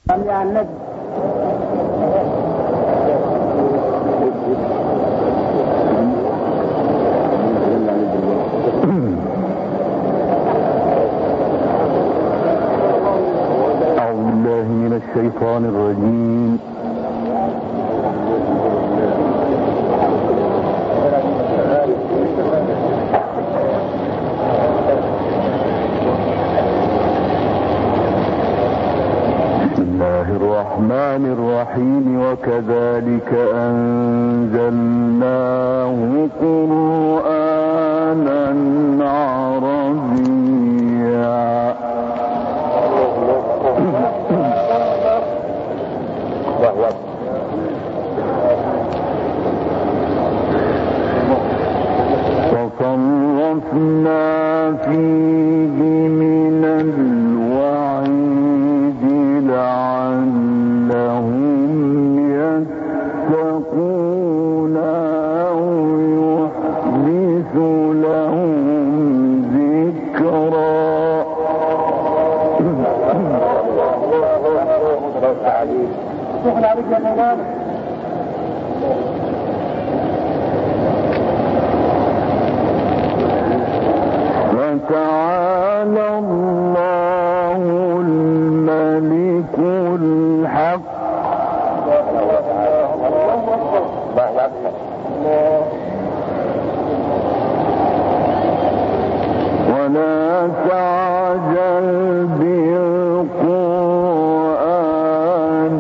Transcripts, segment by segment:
الشيطان الرجيم. بسم الله الرحمن الرحيم. وكذلك أنزلناه قرآنا عربيا وصرفنا فيه من الوعيد لعلهم يتقون أو يحدث لهم ذكرا. فتعالى الله الملك الحق ولا تعجل بالقرآن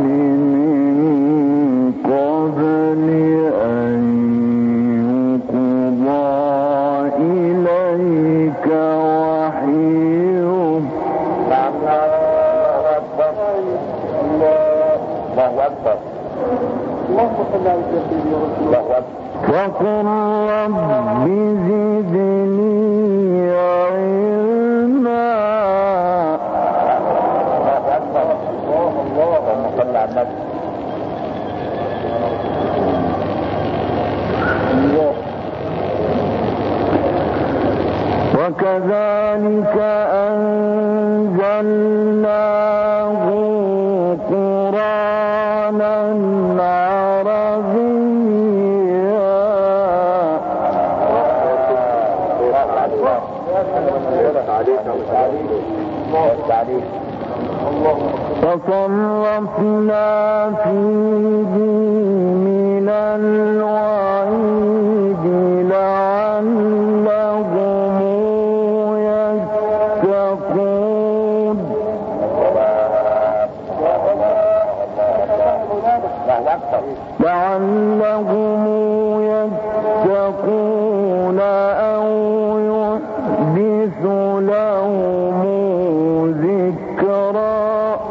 من قبل أن يقضى إليك وحيه. فقل رب زدني علما. وكذلك أنزلناه قرآنا عربيا فصرفنا فيه من الوعيد لعلهم يتقون. أو يحدث لهم ذكرا.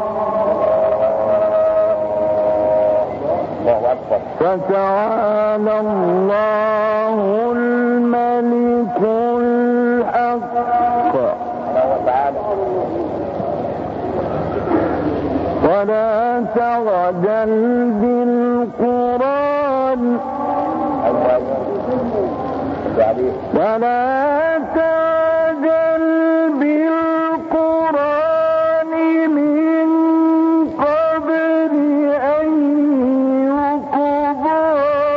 فتعالى الله الملك الحق ولا تعجل بالقرآن من قبل أن يقضى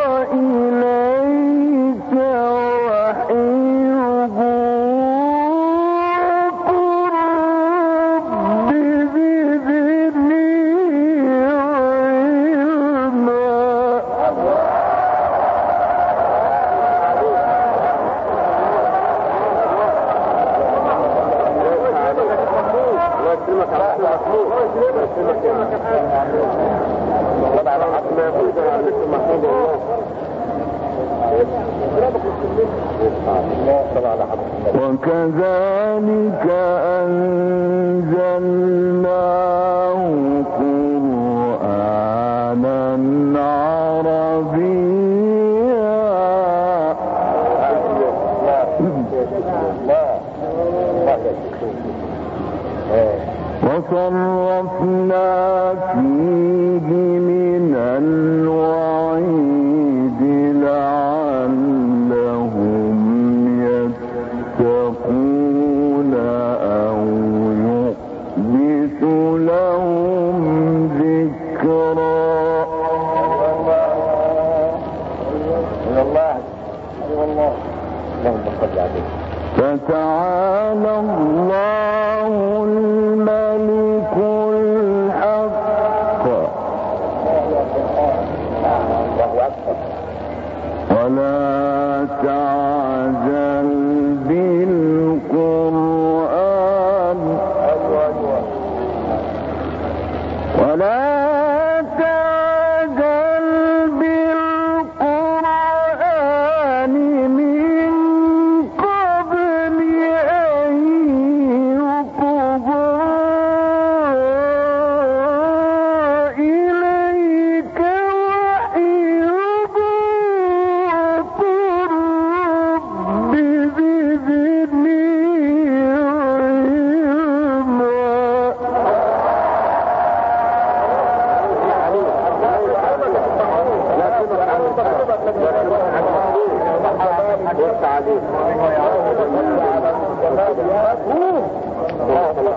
إليك وحيه. قل رب زدني علما. وكذلك أنزلناه قرآنا عربيا وصرفنا فيه من الوعيد لعلهم يتقون أو يحدث لهم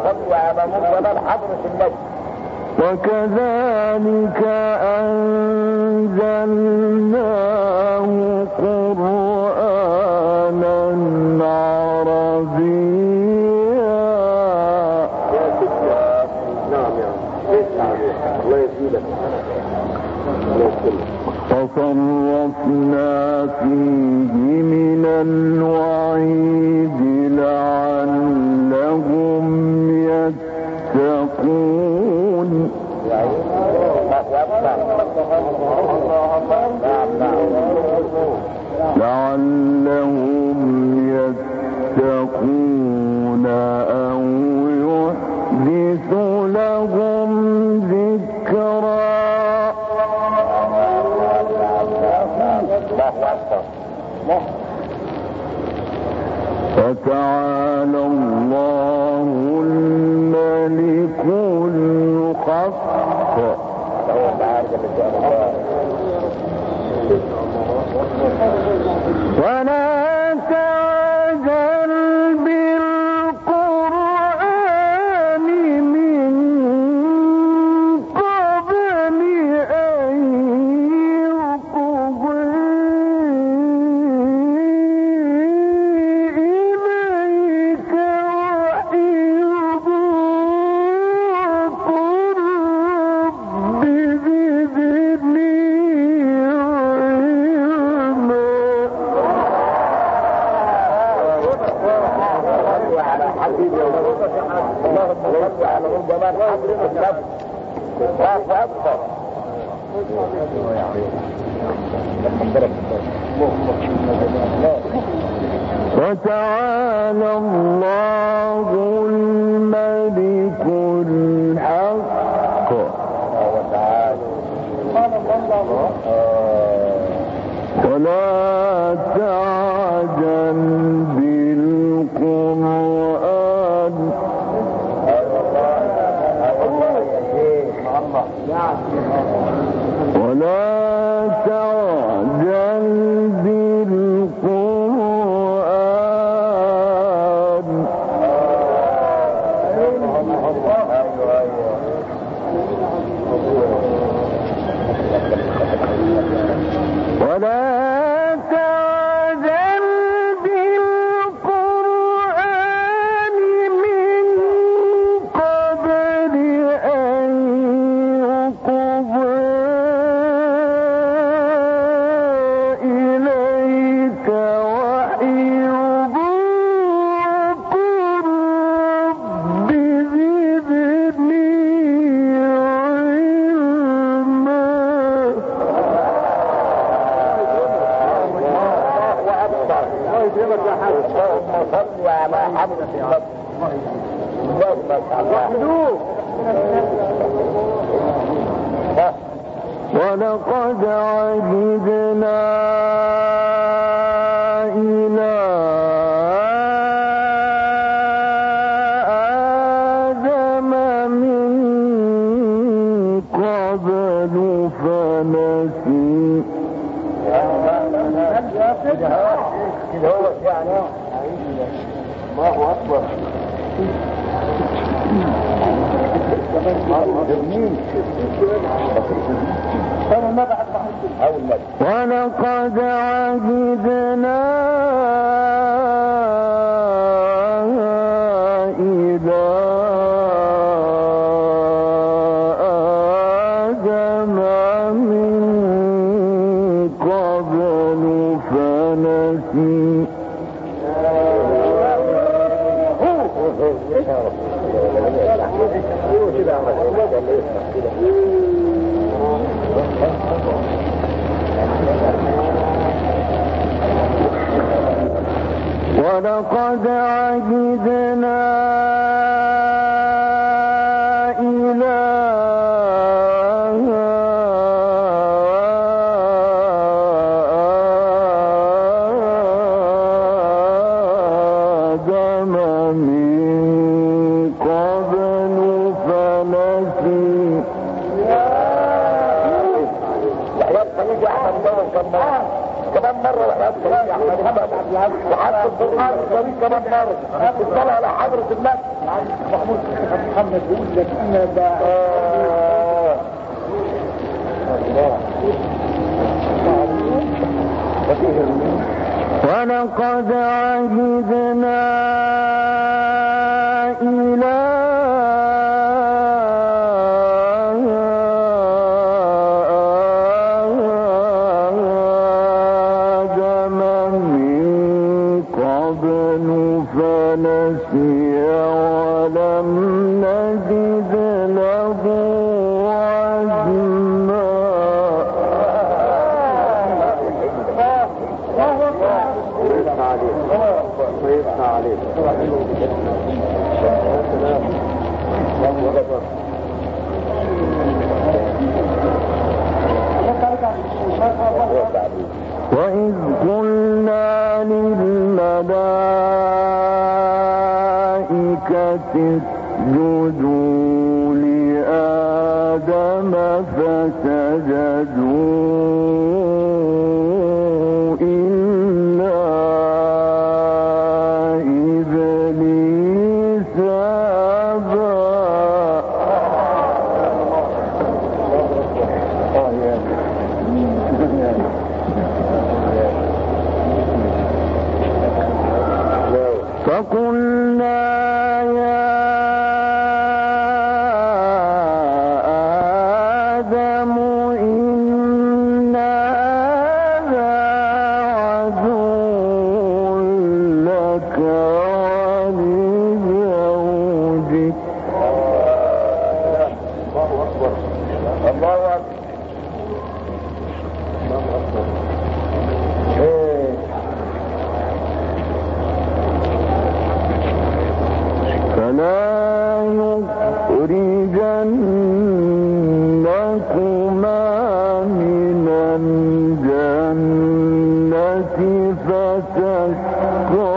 صل على جمال حضرة النبي. وكذلك أنزلناه قرآنا عربيا. نعم يا الله يزيدك. فصرفنا فيه من الوعيد لعلهم يتقون. لعلهم يتقون أو يحدث لهم ذكرا. فتعالى الله الملك الحق. ولا تعجل بالقرآن من قبل أن يقضى إليك وحيه. وقل رب زدني علما. اللهم صل على جمال حضرة النبي. وتعالى الله الملك الحق. ولا تعجل بالقرآن. ولا تعجل بالقرآن. ولا تعجل بالقرآن من قبل أن يقضى إليك وحيه. وقل رب زدني علما. اللهم صل على حضرة النبي. ولقد عهدنا إلى آدم من قبل فنسي. كده هو يعني الله أكبر. ولقد عهدنا إلى آدم من قبل فنسي. ولقد عهدنا إلى آدم من قبل فنسي. كمان مرة وحياة القرآن الكريم كمان مرة الصلاة على حضرة النبي. محمود محمد بيقول لك انا ولقد عهدنا إلى آدم من قبل فنسي ولم نجد له عزما. وإذ قلنا للملائكة اسجدوا لآدم فسجدوا إلا إبليس أبى. فقلنا يا آدم إن هذا عدو لك ولزوجك. الله أكبر الله أكبر الله أكبر. فلا يخرجنكما من الجنة فتشقى.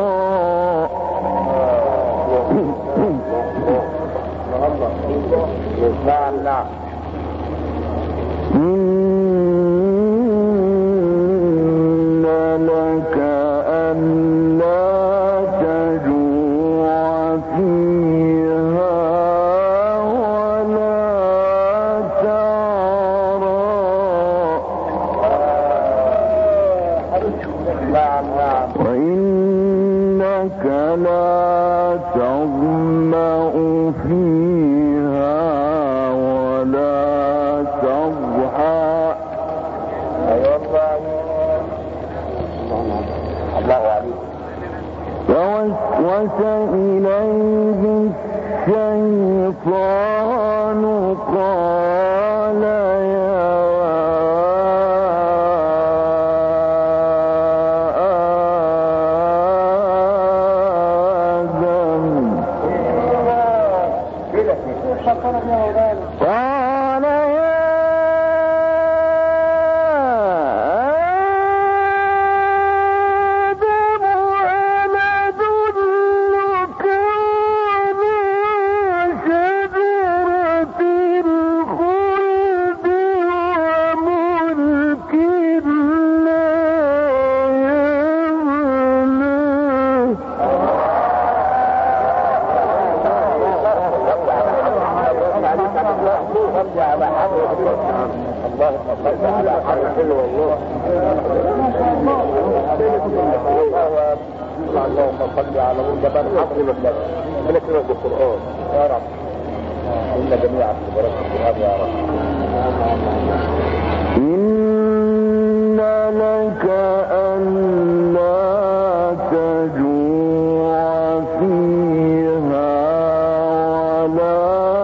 نعم نعم. إن لك ألا تجوع فيها ولا تعرى. نعم نعم. وإنك لا تظمأ فيها ولا تضحى. الله عليك. فوسوس إليه الشيطان قال يا قال يا آدم أنا أدلك على شجرة الخلد وملك لا اللهم صل على حبيبي والله. اللهم صل على جبل حبل الله. ربنا يكرمك بالقرآن يا رب. إن جميعا ببركة القرآن يا رب. إن لك ألا تجوع فيها ولا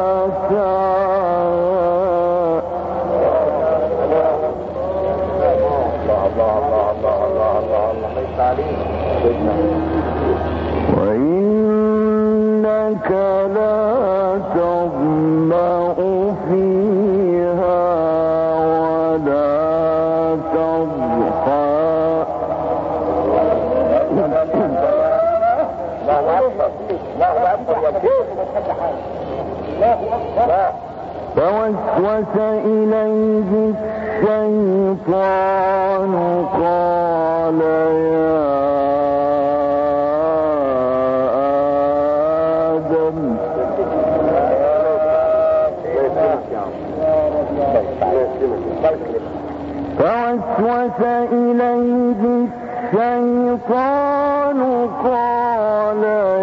وإنك لا تظمأ فيها ولا تضحى. فوسوس إليه الشيطان قال يا آدم فوسوس إليه الشيطان قال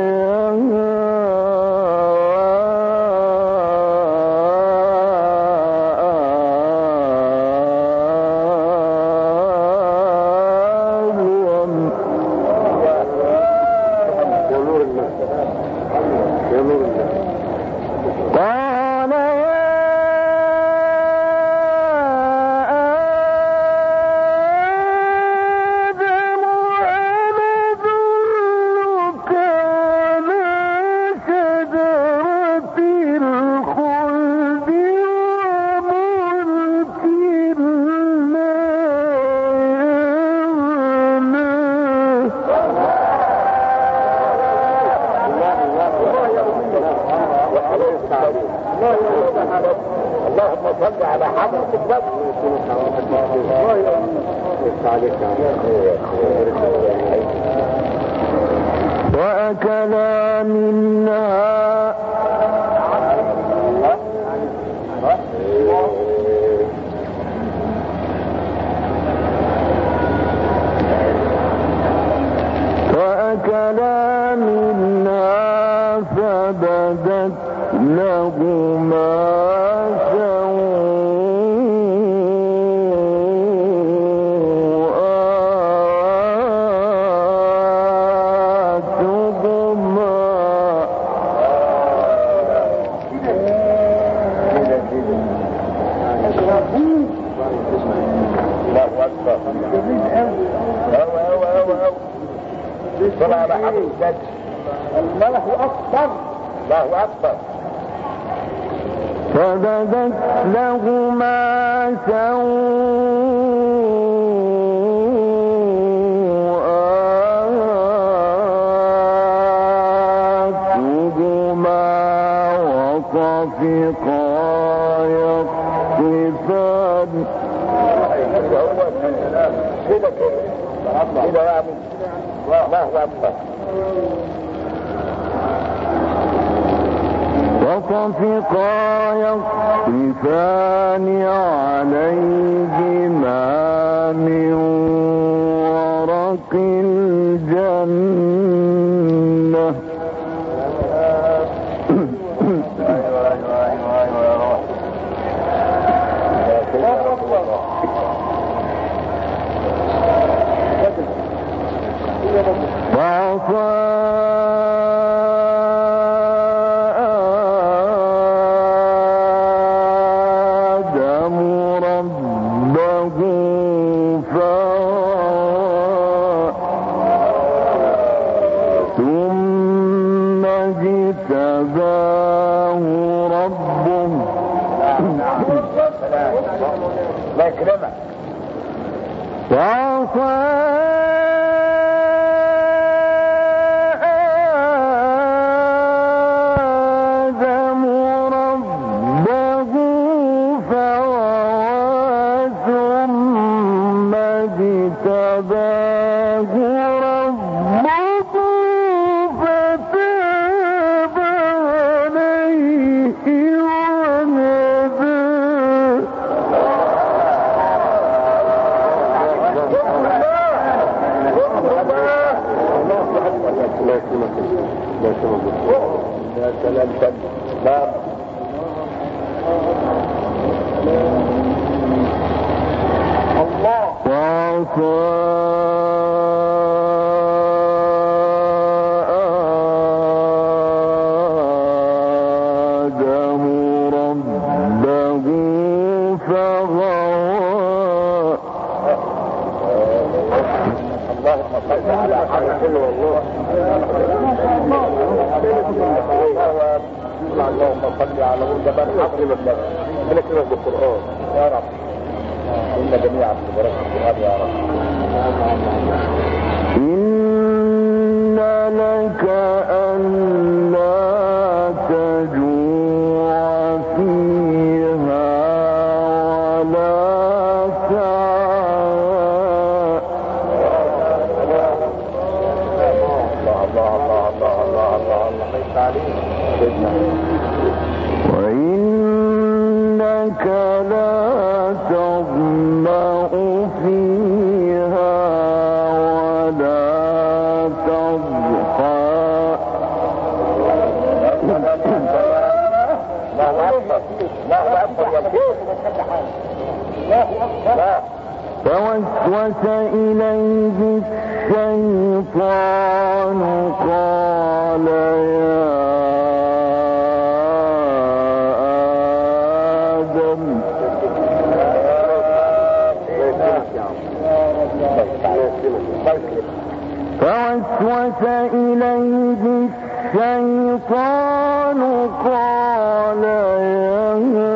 اللهم صل على حضرة النبي. وأكلا منها فبدت لهما صلى على حضرة النبي. الله أكبر الله أكبر. فبدت لهما سوءاتهما وطفقا يخصفان كده يعني الله أكبر. وطفقا يخصفان عليهما من ورق الجنة وعصى آدم ربه ثم اجتباه ربه الله يكرمك. وعصى اللهم صل على جبل عظيم الله. بنكتبه بالقرآن يا رب. إن جميعا ببركة القرآن يا رب. إن لك ألا تجوع فيها ولا وإن إنك لا تظمأ فيها ولا تضحى فوسوس إليه الشيطان قال يا آدم فوسوس إليه الشيطان قال يا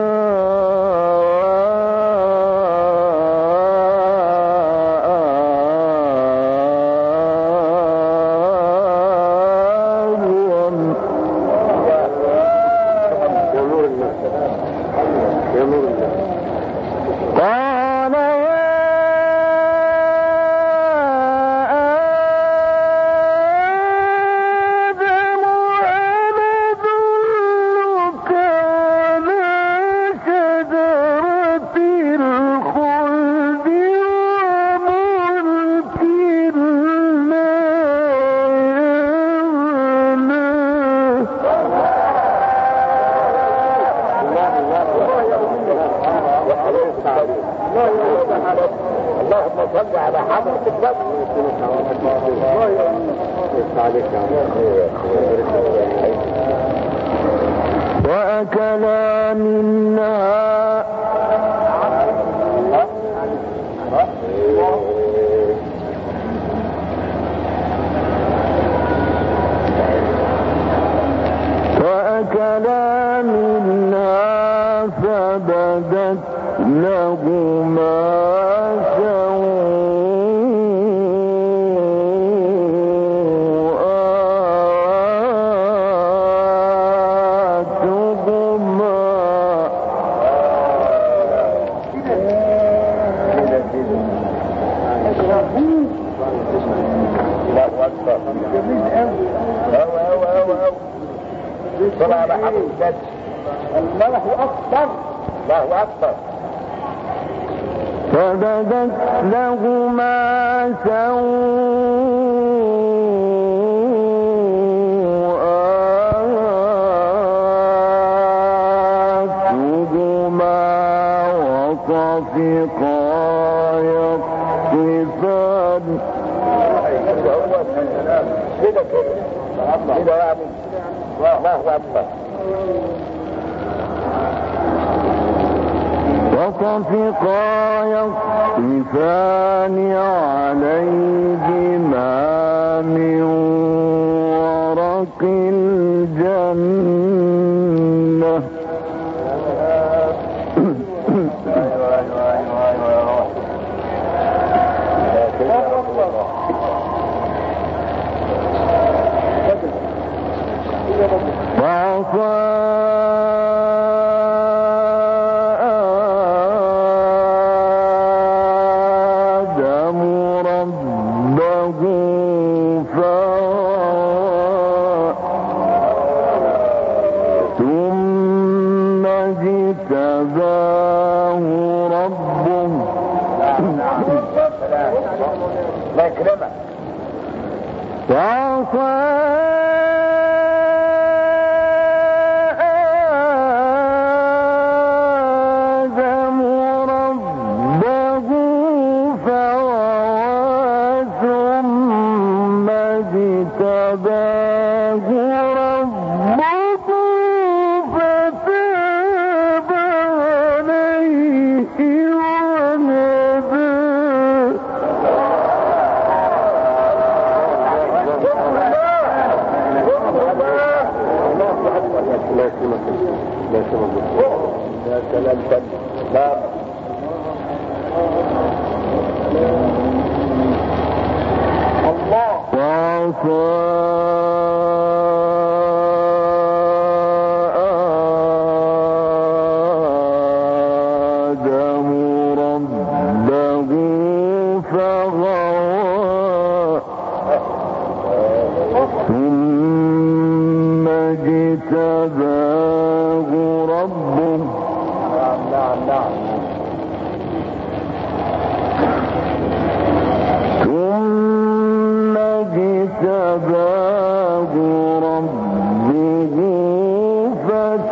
اللهم صل على حضرة النبي. وأكلا منها فبدت لهما صلى على حضرة النبي. الله أكبر الله أكبر. فبدت لهما سوءاتهما وطفقا يخصفان كده يعني الله أكبر. وطفقا يخصفان عليهما من ورق الجنة وعصى آدم ربه ثم اجتباه ربه الله يكرمك. وعصى ثم اجتباه ربه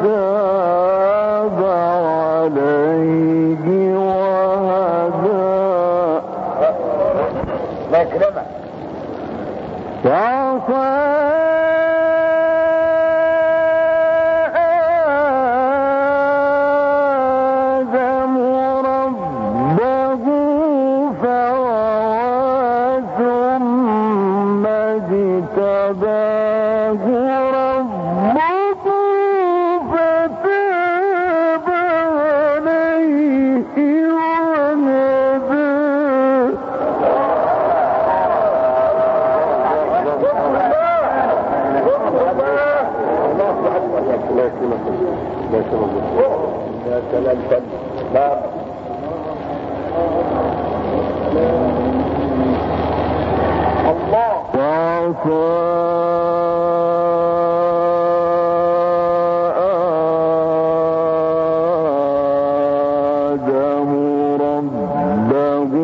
فتاب عليه وهدى لا كلمة كلام فن لا الله آدم ربه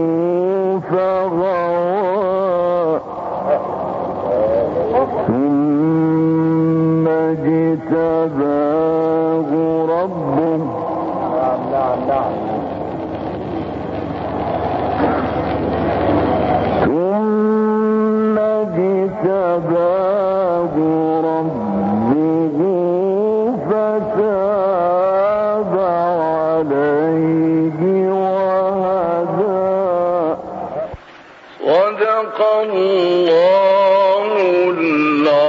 فغوى ثم اجتباه ربه نعم ثم اجتباه ربه فتاب عليه وهدى صدق الله العظيم.